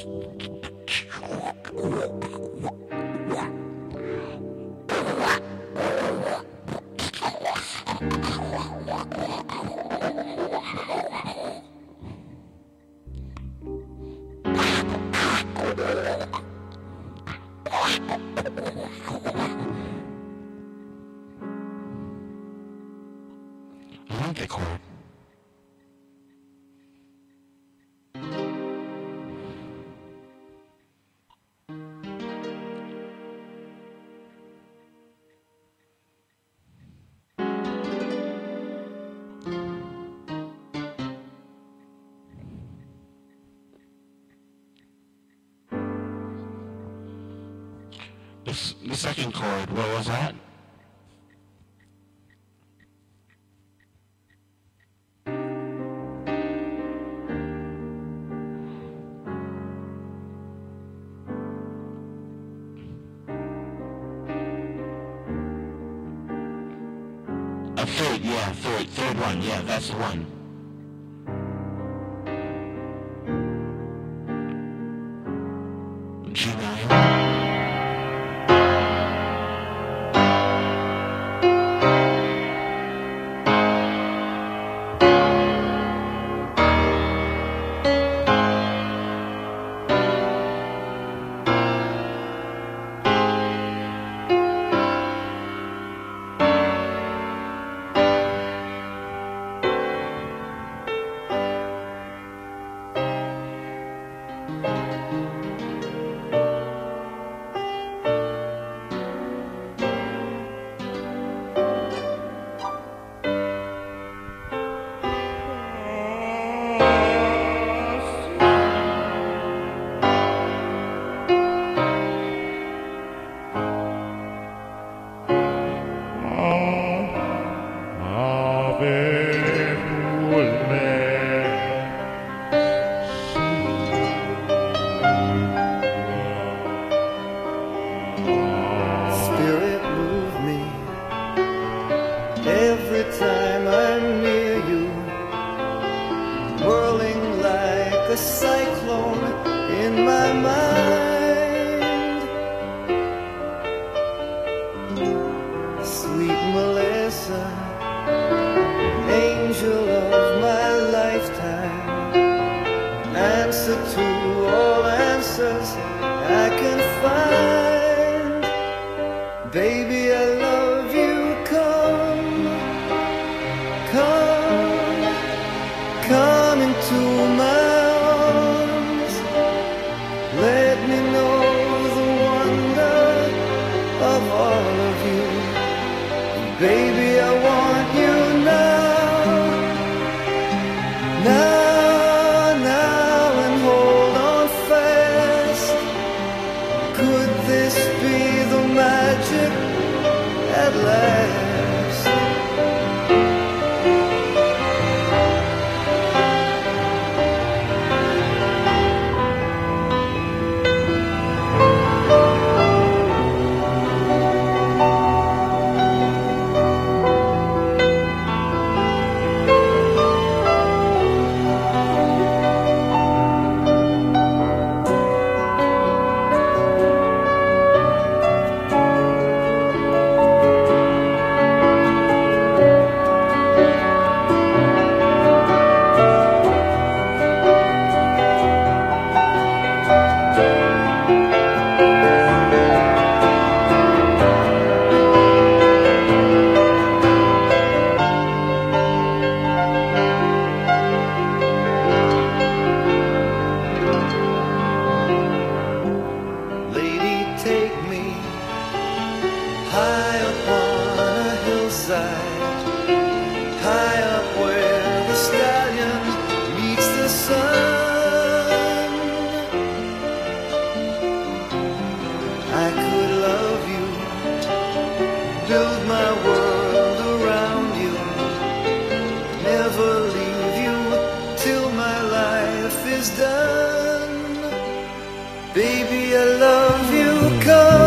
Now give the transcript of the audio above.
I like that chord. The second chord, what was that? A third, yeah, third one, yeah, that's the one. G9. Spirit move me every time I'm near you, whirling like a cyclone in my mind. Sweet Melissa, angel of my lifetime, answer to all answers I can find. Baby, I love you, come, come, come into my arms. Let me know the wonder of all of you. Baby, I want you now, now, now, and hold on fast. Could this be the magic at last? Take me high up on a hillside, high up where the stallion meets the sun. I could love you, build my world around you, never leave you till my life is done. Baby, I love you, come.